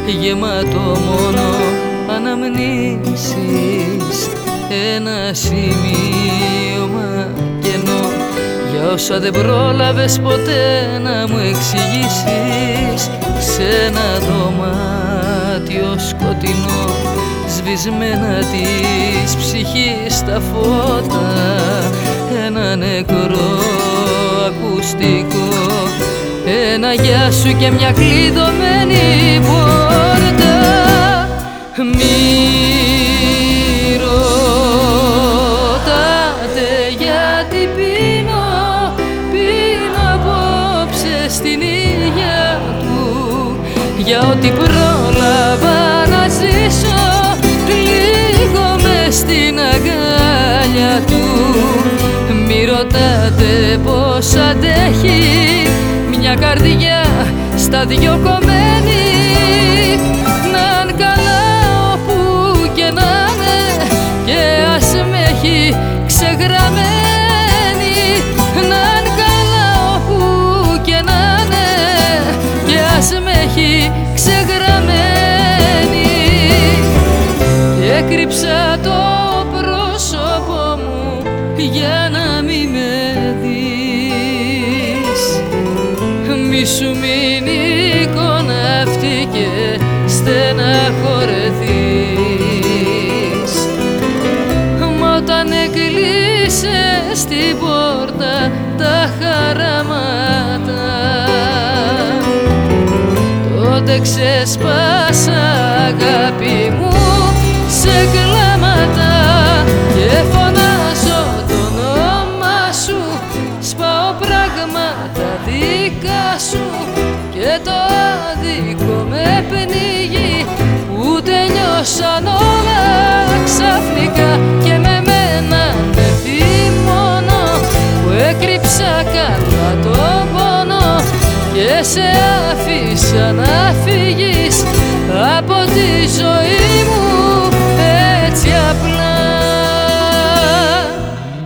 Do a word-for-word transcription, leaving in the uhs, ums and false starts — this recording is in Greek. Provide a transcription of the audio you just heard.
γεμάτο μόνο αναμνήσεις, ένα σημείωμα κενό για όσα δεν πρόλαβες ποτέ να μου εξηγήσεις. Σ' ένα δωμάτιο σκοτεινό, σβησμένα της ψυχής τα φώτα, ένα νεκρό ακουστικό, ένα γεια σου και μια κλειδωμένη πόρτα. Μη ρωτάτε γιατί πίνω, πίνω απόψε στην υγεία του, για ό,τι πρόλαβα να ζήσω, πλήγομαι στην αγκάλια του. Μη ρωτάτε πως αντέχει μια καρδιά στα δυο κομμένη, να'ν καλά όπου και να είναι και ας με έχει ξεγραμμένη. Να'ν καλά όπου και να είναι και ας με έχει ξεγραμμένη. Έκρυψα το πρόσωπό μου για να μη με δεις, μη σου μείνει εικόνα αυτή και στεναχωρεθείς. Μα όταν έκλεισες την πόρτα τα χαράματα, τότε ξεσπάσα αγάπη μου σε κλάματα και φωνάζω το όνομά σου, σπάω πράγματα δικά σου και το άδικο με πνίγει που τελειώσαν όλα ξαφνικά και με μένα με θυμώνω που έκρυψα καλά τον πόνο και σε άφησα να φύγεις από τη ζωή μου.